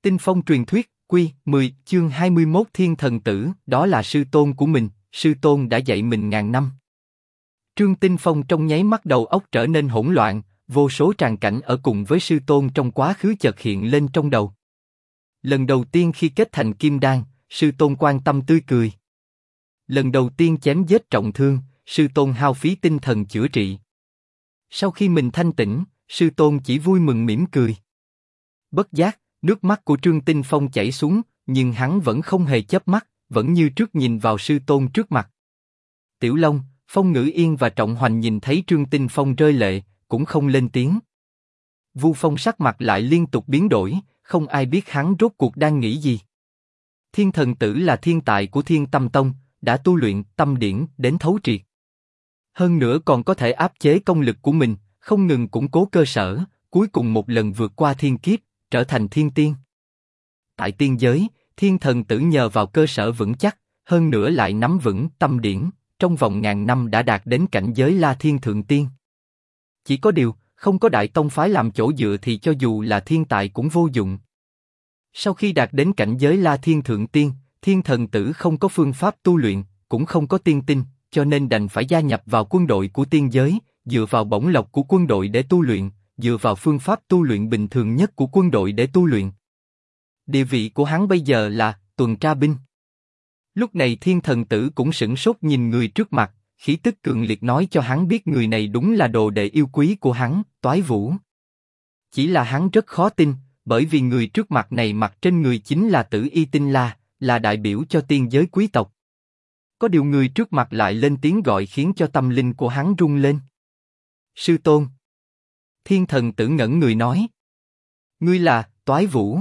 Tinh Phong truyền thuyết, Quy 10, chương 21 Thiên Thần Tử, đó là sư tôn của mình, sư tôn đã dạy mình ngàn năm. Trương Tinh Phong trong nháy mắt đầu óc trở nên hỗn loạn, vô số tràng cảnh ở cùng với sư tôn trong quá khứ chợt hiện lên trong đầu. Lần đầu tiên khi kết thành kim đan, sư tôn quan tâm tươi cười. Lần đầu tiên chém giết trọng thương, sư tôn hao phí tinh thần chữa trị. Sau khi mình thanh tỉnh, sư tôn chỉ vui mừng mỉm cười. Bất giác, nước mắt của Trương Tinh Phong chảy xuống, nhưng hắn vẫn không hề chớp mắt, vẫn như trước nhìn vào sư tôn trước mặt. Tiểu Long, Phong Ngữ Yên và Trọng Hoành nhìn thấy Trương Tinh Phong rơi lệ, cũng không lên tiếng. Vu Phong sắc mặt lại liên tục biến đổi, không ai biết hắn rốt cuộc đang nghĩ gì. Thiên Thần Tử là thiên tài của Thiên Tâm Tông, đã tu luyện tâm điển đến thấu triệt. Hơn nữa còn có thể áp chế công lực của mình, không ngừng củng cố cơ sở, cuối cùng một lần vượt qua thiên kiếp, trở thành thiên tiên. Tại tiên giới, Thiên Thần Tử nhờ vào cơ sở vững chắc, hơn nữa lại nắm vững tâm điển, trong vòng ngàn năm đã đạt đến cảnh giới La Thiên Thượng Tiên. Chỉ có điều, không có đại tông phái làm chỗ dựa thì cho dù là thiên tài cũng vô dụng. Sau khi đạt đến cảnh giới La Thiên Thượng Tiên, Thiên Thần Tử không có phương pháp tu luyện, cũng không có tiên tinh, cho nên đành phải gia nhập vào quân đội của tiên giới, dựa vào bổng lộc của quân đội để tu luyện, dựa vào phương pháp tu luyện bình thường nhất của quân đội để tu luyện. Địa vị của hắn bây giờ là tuần tra binh. Lúc này Thiên Thần Tử cũng sửng sốt nhìn người trước mặt, khí tức cường liệt nói cho hắn biết người này đúng là đồ đệ yêu quý của hắn, Toái Vũ. Chỉ là hắn rất khó tin, bởi vì người trước mặt này mặc trên người chính là Tử Y Tinh La, là đại biểu cho tiên giới quý tộc. Có điều người trước mặt lại lên tiếng gọi khiến cho tâm linh của hắn rung lên. Sư tôn. Thiên Thần Tử ngẩn người nói. Ngươi là Toái Vũ.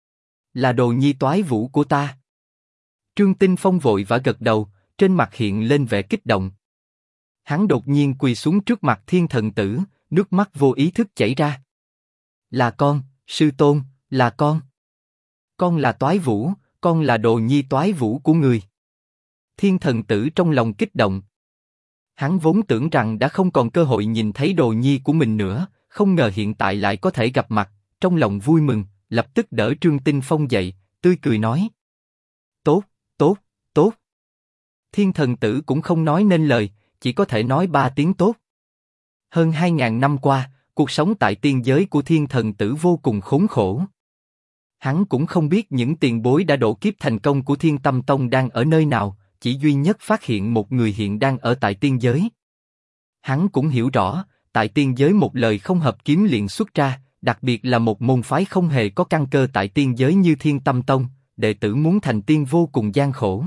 Là đồ nhi Toái Vũ của ta. Trương Tinh Phong vội vã gật đầu, trên mặt hiện lên vẻ kích động. Hắn đột nhiên quỳ xuống trước mặt Thiên Thần Tử, nước mắt vô ý thức chảy ra. Là con, sư tôn, là con. Con là Toái Vũ, con là đồ nhi Toái Vũ của người. Thiên Thần Tử trong lòng kích động. Hắn vốn tưởng rằng đã không còn cơ hội nhìn thấy đồ nhi của mình nữa, không ngờ hiện tại lại có thể gặp mặt, trong lòng vui mừng, lập tức đỡ Trương Tinh Phong dậy, tươi cười nói. Tốt, tốt, tốt. Thiên Thần Tử cũng không nói nên lời, chỉ có thể nói 3 tiếng tốt. Hơn 2000 năm qua, cuộc sống tại tiên giới của Thiên Thần Tử vô cùng khốn khổ. Hắn cũng không biết những tiền bối đã độ kiếp thành công của Thiên Tâm Tông đang ở nơi nào, chỉ duy nhất phát hiện một người hiện đang ở tại tiên giới. Hắn cũng hiểu rõ, tại tiên giới một lời không hợp kiếm liền xuất ra, đặc biệt là một môn phái không hề có căn cơ tại tiên giới như Thiên Tâm Tông, đệ tử muốn thành tiên vô cùng gian khổ.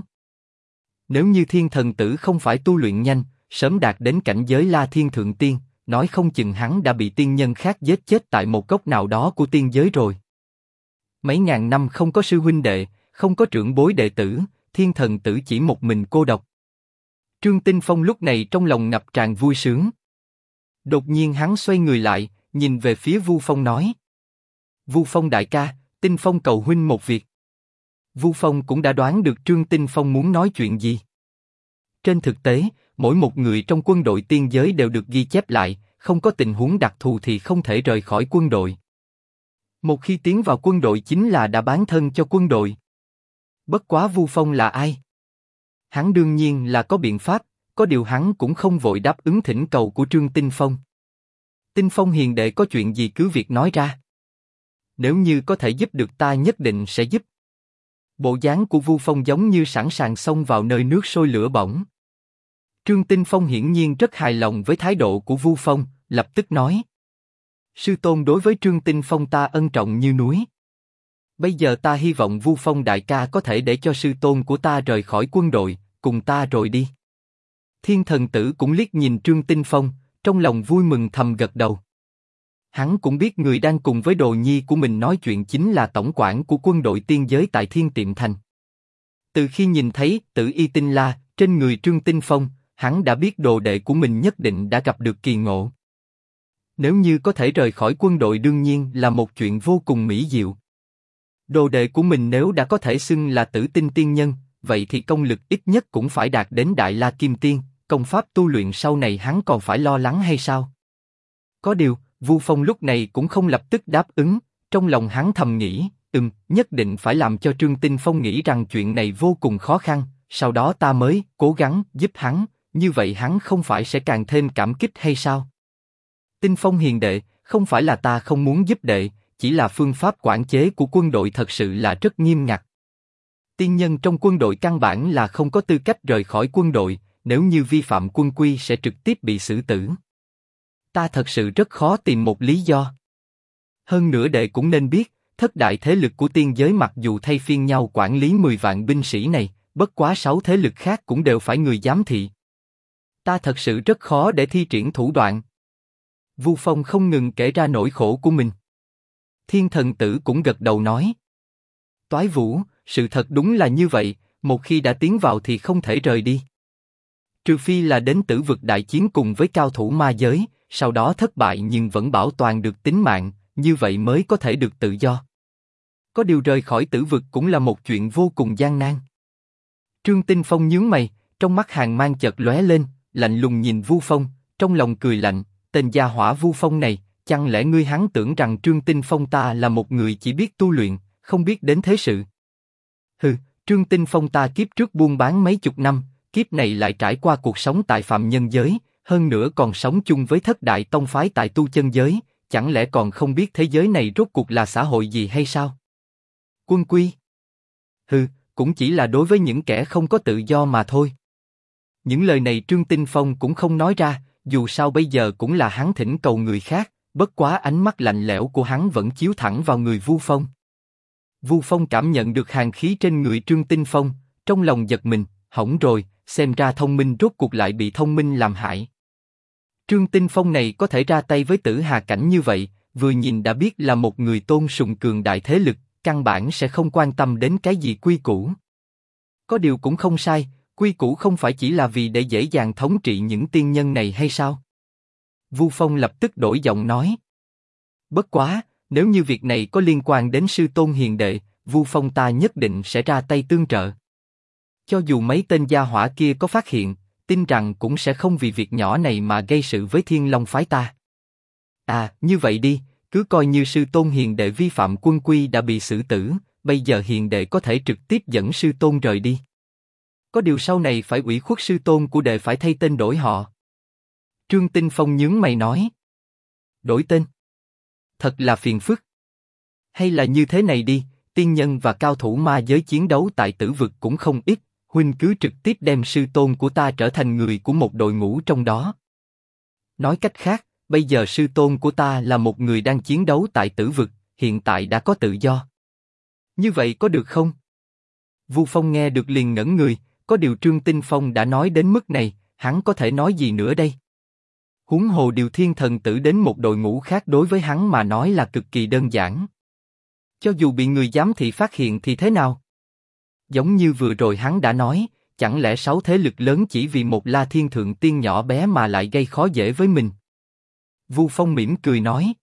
Nếu như Thiên Thần Tử không phải tu luyện nhanh, sớm đạt đến cảnh giới La Thiên Thượng Tiên, nói không chừng hắn đã bị tiên nhân khác giết chết tại một góc nào đó của tiên giới rồi. Mấy ngàn năm không có sư huynh đệ, không có trưởng bối đệ tử, Thiên Thần Tử chỉ một mình cô độc. Trương Tinh Phong lúc này trong lòng ngập tràn vui sướng. Đột nhiên hắn xoay người lại, nhìn về phía Vu Phong nói. Vu Phong đại ca, Tinh Phong cầu huynh một việc. Vu Phong cũng đã đoán được Trương Tinh Phong muốn nói chuyện gì. Trên thực tế, mỗi một người trong quân đội tiên giới đều được ghi chép lại, không có tình huống đặc thù thì không thể rời khỏi quân đội. Một khi tiến vào quân đội chính là đã bán thân cho quân đội. Bất quá Vu Phong là ai? Hắn đương nhiên là có biện pháp, có điều hắn cũng không vội đáp ứng thỉnh cầu của Trương Tinh Phong. Tinh Phong hiền đệ có chuyện gì cứ việc nói ra. Nếu như có thể giúp được ta nhất định sẽ giúp. Bộ dáng của Vu Phong giống như sẵn sàng xông vào nơi nước sôi lửa bỏng. Trương Tinh Phong hiển nhiên rất hài lòng với thái độ của Vu Phong, lập tức nói. Sư tôn đối với Trương Tinh Phong ta ân trọng như núi. Bây giờ ta hy vọng Vu Phong đại ca có thể để cho sư tôn của ta rời khỏi quân đội, cùng ta rồi đi. Thiên Thần Tử cũng liếc nhìn Trương Tinh Phong, trong lòng vui mừng thầm gật đầu. Hắn cũng biết người đang cùng với đồ nhi của mình nói chuyện chính là tổng quản của quân đội tiên giới tại Thiên Tiệm Thành. Từ khi nhìn thấy Tử Y Tinh La trên người Trương Tinh Phong, hắn đã biết đồ đệ của mình nhất định đã gặp được kỳ ngộ. Nếu như có thể rời khỏi quân đội đương nhiên là một chuyện vô cùng mỹ diệu. Đồ đệ của mình nếu đã có thể xưng là Tử Tinh Tiên Nhân, vậy thì công lực ít nhất cũng phải đạt đến Đại La Kim Tiên, công pháp tu luyện sau này hắn còn phải lo lắng hay sao? Có điều, Vu Phong lúc này cũng không lập tức đáp ứng, trong lòng hắn thầm nghĩ, Nhất định phải làm cho Trương Tinh Phong nghĩ rằng chuyện này vô cùng khó khăn, sau đó ta mới cố gắng giúp hắn, như vậy hắn không phải sẽ càng thêm cảm kích hay sao? Tinh Phong hiền đệ, không phải là ta không muốn giúp đệ, chỉ là phương pháp quản chế của quân đội thật sự là rất nghiêm ngặt. Tiên nhân trong quân đội căn bản là không có tư cách rời khỏi quân đội, nếu như vi phạm quân quy sẽ trực tiếp bị xử tử. Ta thật sự rất khó tìm một lý do. Hơn nữa đệ cũng nên biết, thất đại thế lực của tiên giới mặc dù thay phiên nhau quản lý 10 vạn binh sĩ này, bất quá 6 thế lực khác cũng đều phải người giám thị. Ta thật sự rất khó để thi triển thủ đoạn. Vu Phong không ngừng kể ra nỗi khổ của mình. Thiên thần tử cũng gật đầu nói. Toái Vũ, sự thật đúng là như vậy, một khi đã tiến vào thì không thể rời đi. Trừ phi là đến Tử Vực đại chiến cùng với cao thủ ma giới, sau đó thất bại nhưng vẫn bảo toàn được tính mạng, như vậy mới có thể được tự do. Có điều rời khỏi Tử Vực cũng là một chuyện vô cùng gian nan. Trương Tinh Phong nhướng mày, trong mắt hàn mang chợt lóe lên, lạnh lùng nhìn Vu Phong, trong lòng cười lạnh, tên gia hỏa Vu Phong này, chẳng lẽ ngươi hắn tưởng rằng Trương Tinh Phong ta là một người chỉ biết tu luyện, không biết đến thế sự? Hừ, Trương Tinh Phong ta kiếp trước buôn bán mấy chục năm, kiếp này lại trải qua cuộc sống tại phạm nhân giới, hơn nữa còn sống chung với thất đại tông phái tại tu chân giới, chẳng lẽ còn không biết thế giới này rốt cuộc là xã hội gì hay sao? Quân quy? Hừ, cũng chỉ là đối với những kẻ không có tự do mà thôi. Những lời này Trương Tinh Phong cũng không nói ra, dù sao bây giờ cũng là hắn thỉnh cầu người khác, bất quá ánh mắt lạnh lẽo của hắn vẫn chiếu thẳng vào người Vu Phong. Vu Phong cảm nhận được hàn khí trên người Trương Tinh Phong, trong lòng giật mình, hỏng rồi, xem ra thông minh rốt cuộc lại bị thông minh làm hại. Trương Tinh Phong này có thể ra tay với Tử Hà cảnh như vậy, vừa nhìn đã biết là một người tôn sùng cường đại thế lực, căn bản sẽ không quan tâm đến cái gì quy củ. Có điều cũng không sai, quy củ không phải chỉ là vì để dễ dàng thống trị những tiên nhân này hay sao? Vu Phong lập tức đổi giọng nói. Bất quá, nếu như việc này có liên quan đến sư tôn hiền đệ, Vu Phong ta nhất định sẽ ra tay tương trợ. Cho dù mấy tên gia hỏa kia có phát hiện, tin rằng cũng sẽ không vì việc nhỏ này mà gây sự với Thiên Long phái ta. À, như vậy đi, cứ coi như sư tôn hiền đệ vi phạm quân quy đã bị xử tử, bây giờ hiền đệ có thể trực tiếp dẫn sư tôn rời đi. Có điều sau này phải ủy khuất sư tôn của đệ phải thay tên đổi họ. Trương Tinh Phong nhướng mày nói. Đổi tên? Thật là phiền phức. Hay là như thế này đi, tiên nhân và cao thủ ma giới chiến đấu tại Tử Vực cũng không ít, huynh cứ trực tiếp đem sư tôn của ta trở thành người của một đội ngũ trong đó. Nói cách khác, bây giờ sư tôn của ta là một người đang chiến đấu tại Tử Vực, hiện tại đã có tự do. Như vậy có được không? Vu Phong nghe được liền ngẩn người, có điều Trương Tinh Phong đã nói đến mức này, hắn có thể nói gì nữa đây? Huống hồ điều Thiên Thần Tử đến một đội ngũ khác đối với hắn mà nói là cực kỳ đơn giản. Cho dù bị người giám thị phát hiện thì thế nào? Giống như vừa rồi hắn đã nói, chẳng lẽ 6 thế lực lớn chỉ vì một La Thiên Thượng Tiên nhỏ bé mà lại gây khó dễ với mình? Vu Phong mỉm cười nói.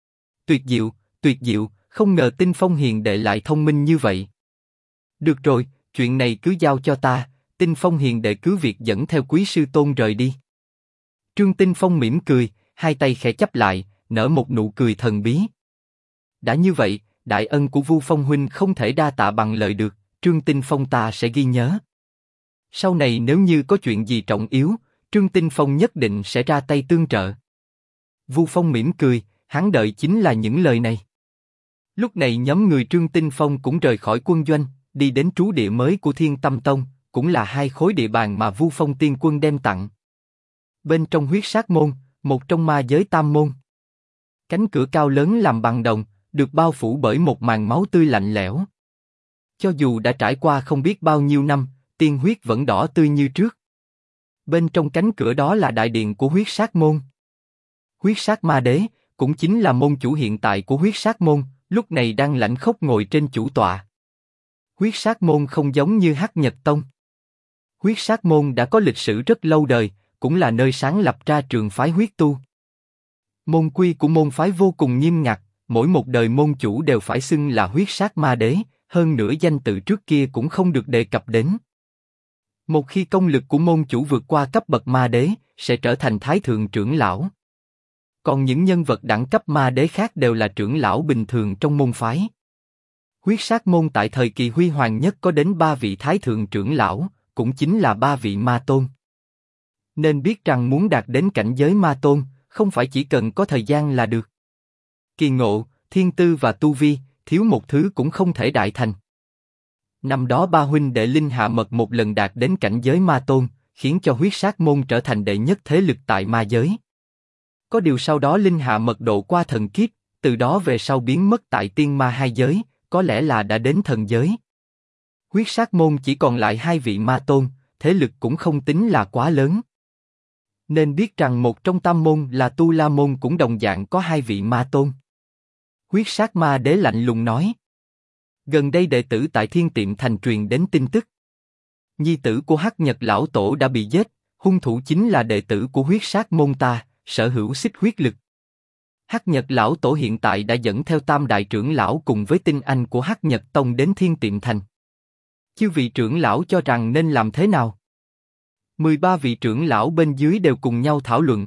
Tuyệt diệu, không ngờ Tinh Phong hiền đệ lại thông minh như vậy. Được rồi, chuyện này cứ giao cho ta, Tinh Phong hiền đệ cứ việc dẫn theo quý sư tôn rời đi. Trương Tinh Phong mỉm cười, hai tay khẽ chắp lại, nở một nụ cười thần bí. Đã như vậy, đại ân của Vu Phong huynh không thể đa tạ bằng lời được, Trương Tinh Phong ta sẽ ghi nhớ. Sau này nếu như có chuyện gì trọng yếu, Trương Tinh Phong nhất định sẽ ra tay tương trợ. Vu Phong mỉm cười, hắn đợi chính là những lời này. Lúc này nhóm người Trương Tinh Phong cũng rời khỏi quân doanh, đi đến trú địa mới của Thiên Tâm Tông, cũng là 2 khối địa bàn mà Vu Phong tiên quân đem tặng. Bên trong huyết sát môn, một trong ma giới tam môn. Cánh cửa cao lớn làm bằng đồng, được bao phủ bởi một màn máu tươi lạnh lẽo. Cho dù đã trải qua không biết bao nhiêu năm, tiên huyết vẫn đỏ tươi như trước. Bên trong cánh cửa đó là đại điện của huyết sát môn. Huyết sát ma đế, cũng chính là môn chủ hiện tại của huyết sát môn, lúc này đang lãnh khốc ngồi trên chủ tọa. Huyết sát môn không giống như Hắc Nhật Tông. Huyết sát môn đã có lịch sử rất lâu đời, cũng là nơi sáng lập ra trường phái huyết tu. Môn quy của môn phái vô cùng nghiêm ngặt, mỗi một đời môn chủ đều phải xưng là huyết sát ma đế, hơn nữa danh tự trước kia cũng không được đề cập đến. Một khi công lực của môn chủ vượt qua cấp bậc ma đế, sẽ trở thành thái thượng trưởng lão. Còn những nhân vật đẳng cấp ma đế khác đều là trưởng lão bình thường trong môn phái. Huyết sát môn tại thời kỳ huy hoàng nhất có đến 3 vị thái thượng trưởng lão, cũng chính là 3 vị ma tôn. Nên biết rằng muốn đạt đến cảnh giới ma tôn, không phải chỉ cần có thời gian là được. Kỳ ngộ, thiên tư và tu vi, thiếu một thứ cũng không thể đại thành. Năm đó ba huynh đệ Linh Hạ Mật một lần đạt đến cảnh giới ma tôn, khiến cho huyết sát môn trở thành đệ nhất thế lực tại ma giới. Có điều sau đó Linh Hạ Mật độ qua thần kiếp, từ đó về sau biến mất tại tiên ma hai giới, có lẽ là đã đến thần giới. Huyết sát môn chỉ còn lại 2 vị ma tôn, thế lực cũng không tính là quá lớn. Nên biết rằng một trong tam môn là Tu La môn cũng đồng dạng có 2 vị ma tôn. Huyết sát ma đế lạnh lùng nói. Gần đây đệ tử tại Thiên Tiệm Thành truyền đến tin tức. Nhi tử của Hắc Nhật lão tổ đã bị giết, hung thủ chính là đệ tử của huyết sát môn ta, sở hữu xích huyết lực. Hắc Nhật lão tổ hiện tại đã dẫn theo tam đại trưởng lão cùng với tinh anh của Hắc Nhật tông đến Thiên Tiệm Thành. Chư vị trưởng lão cho rằng nên làm thế nào? 13 vị trưởng lão bên dưới đều cùng nhau thảo luận.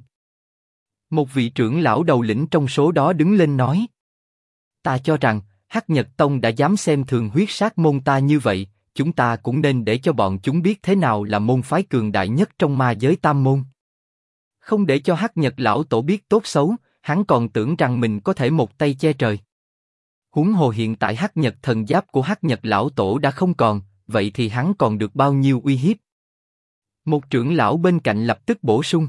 Một vị trưởng lão đầu lĩnh trong số đó đứng lên nói: Ta cho rằng, Hắc Nhật Tông đã dám xem thường huyết sát môn ta như vậy, chúng ta cũng nên để cho bọn chúng biết thế nào là môn phái cường đại nhất trong ma giới tam môn. Không để cho Hắc Nhật lão tổ biết tốt xấu, hắn còn tưởng rằng mình có thể một tay che trời. Huống hồ hiện tại Hắc Nhật thần giáp của Hắc Nhật lão tổ đã không còn, vậy thì hắn còn được bao nhiêu uy hiếp? Một trưởng lão bên cạnh lập tức bổ sung.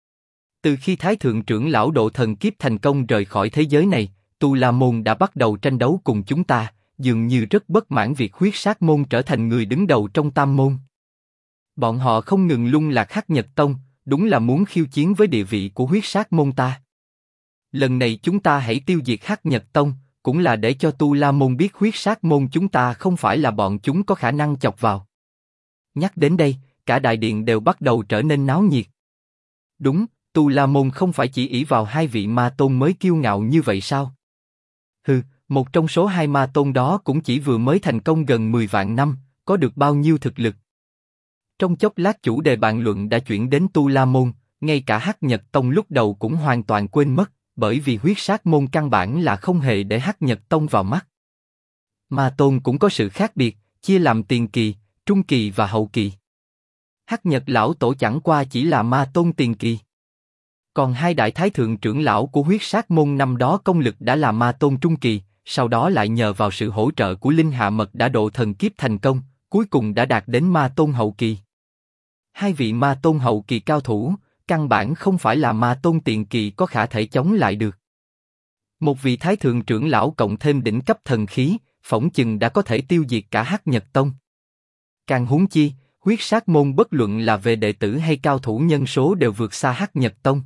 Từ khi Thái Thượng trưởng lão độ thần kiếp thành công rời khỏi thế giới này, Tu La môn đã bắt đầu tranh đấu cùng chúng ta, dường như rất bất mãn việc huyết sát môn trở thành người đứng đầu trong tam môn. Bọn họ không ngừng lung lạc Hắc Nhật Tông, đúng là muốn khiêu chiến với địa vị của huyết sát môn ta. Lần này chúng ta hãy tiêu diệt Hắc Nhật Tông, cũng là để cho Tu La môn biết huyết sát môn chúng ta không phải là bọn chúng có khả năng chọc vào. Nhắc đến đây, cả đại điện đều bắt đầu trở nên náo nhiệt. Đúng, Tu La môn không phải chỉ ỷ vào 2 vị ma tôn mới kiêu ngạo như vậy sao? Hừ, một trong số 2 ma tôn đó cũng chỉ vừa mới thành công gần 10 vạn năm, có được bao nhiêu thực lực? Trong chốc lát chủ đề bàn luận đã chuyển đến Tu La môn, ngay cả Hắc Nhật Tông lúc đầu cũng hoàn toàn quên mất, bởi vì huyết sát môn căn bản là không hề để Hắc Nhật Tông vào mắt. Ma tôn cũng có sự khác biệt, chia làm tiền kỳ, trung kỳ và hậu kỳ. Hắc Nhật lão tổ chẳng qua chỉ là ma tôn tiền kỳ. Còn 2 đại thái thượng trưởng lão của huyết sát môn năm đó công lực đã là ma tôn trung kỳ, sau đó lại nhờ vào sự hỗ trợ của Linh Hạ Mật đã độ thần kiếp thành công, cuối cùng đã đạt đến ma tôn hậu kỳ. 2 vị ma tôn hậu kỳ cao thủ, căn bản không phải là ma tôn tiền kỳ có khả thể chống lại được. Một vị thái thượng trưởng lão cộng thêm đỉnh cấp thần khí, phỏng chừng đã có thể tiêu diệt cả Hắc Nhật Tông. Càng huống chi, huyết sát môn bất luận là về đệ tử hay cao thủ nhân số đều vượt xa Hắc Nhật Tông.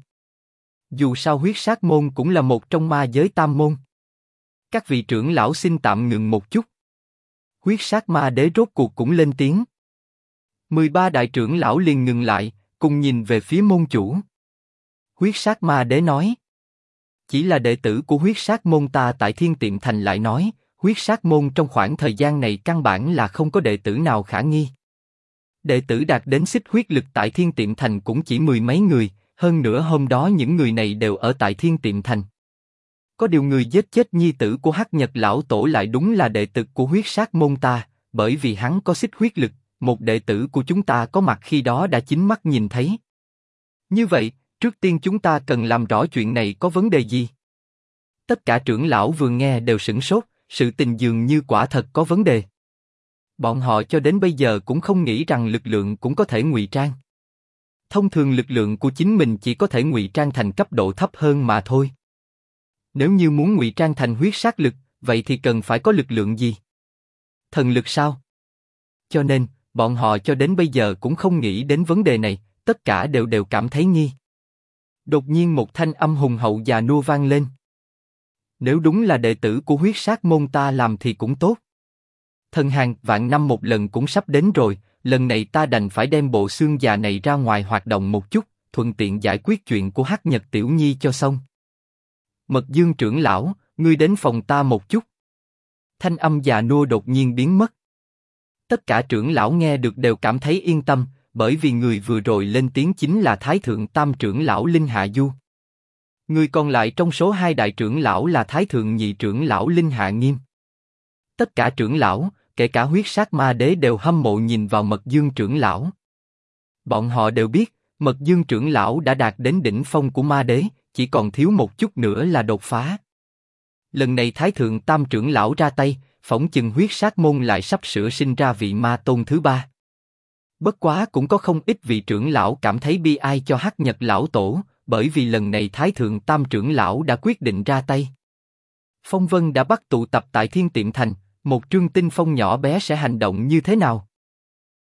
Dù sao huyết sát môn cũng là một trong ma giới tam môn. Các vị trưởng lão xin tạm ngừng một chút. Huyết sát ma đế rốt cuộc cũng lên tiếng. 13 đại trưởng lão liền ngừng lại, cùng nhìn về phía môn chủ. Huyết sát ma đế nói. Chỉ là đệ tử của huyết sát môn ta tại Thiên Tiệm Thành lại nói, huyết sát môn trong khoảng thời gian này căn bản là không có đệ tử nào khả nghi. Đệ tử đạt đến xích huyết lực tại Thiên Tiệm Thành cũng chỉ 10 mấy người, hơn nữa hôm đó những người này đều ở tại Thiên Tiệm Thành. Có điều người giết chết nhi tử của Hắc Nhật lão tổ lại đúng là đệ tử của huyết sát môn ta, bởi vì hắn có xích huyết lực, một đệ tử của chúng ta có mặt khi đó đã chính mắt nhìn thấy. Như vậy, trước tiên chúng ta cần làm rõ chuyện này có vấn đề gì. Tất cả trưởng lão vừa nghe đều sửng sốt, sự tình dường như quả thật có vấn đề. Bọn họ cho đến bây giờ cũng không nghĩ rằng lực lượng cũng có thể ngụy trang. Thông thường lực lượng của chính mình chỉ có thể ngụy trang thành cấp độ thấp hơn mà thôi. Nếu như muốn ngụy trang thành huyết sát lực, vậy thì cần phải có lực lượng gì? Thần lực sao? Cho nên, bọn họ cho đến bây giờ cũng không nghĩ đến vấn đề này, tất cả đều cảm thấy nghi. Đột nhiên một thanh âm hùng hậu già nua vang lên. Nếu đúng là đệ tử của huyết sát môn ta làm thì cũng tốt. Thần hàng vạn năm một lần cũng sắp đến rồi, lần này ta đành phải đem bộ xương già này ra ngoài hoạt động một chút, thuận tiện giải quyết chuyện của Hắc Nhật Tiểu Nhi cho xong. Mật Dương trưởng lão, ngươi đến phòng ta một chút. Thanh âm già nua đột nhiên biến mất. Tất cả trưởng lão nghe được đều cảm thấy yên tâm, bởi vì người vừa rồi lên tiếng chính là Thái Thượng Tam trưởng lão Linh Hạ Du. Người còn lại trong số 2 đại trưởng lão là Thái Thượng Nhị trưởng lão Linh Hạ Nghiêm. tất cả trưởng lão, kể cả huyết sát ma đế đều hâm mộ nhìn vào Mật Dương trưởng lão. Bọn họ đều biết, Mật Dương trưởng lão đã đạt đến đỉnh phong của ma đế, chỉ còn thiếu một chút nữa là đột phá. Lần này Thái Thượng Tam trưởng lão ra tay, phỏng chừng huyết sát môn lại sắp sửa sinh ra vị ma tôn thứ ba. Bất quá cũng có không ít vị trưởng lão cảm thấy bi ai cho Hắc Nhật lão tổ, bởi vì lần này Thái Thượng Tam trưởng lão đã quyết định ra tay. Phong vân đã bắt tụ tập tại Thiên Tiệm Thành, một Trương Tinh Phong nhỏ bé sẽ hành động như thế nào?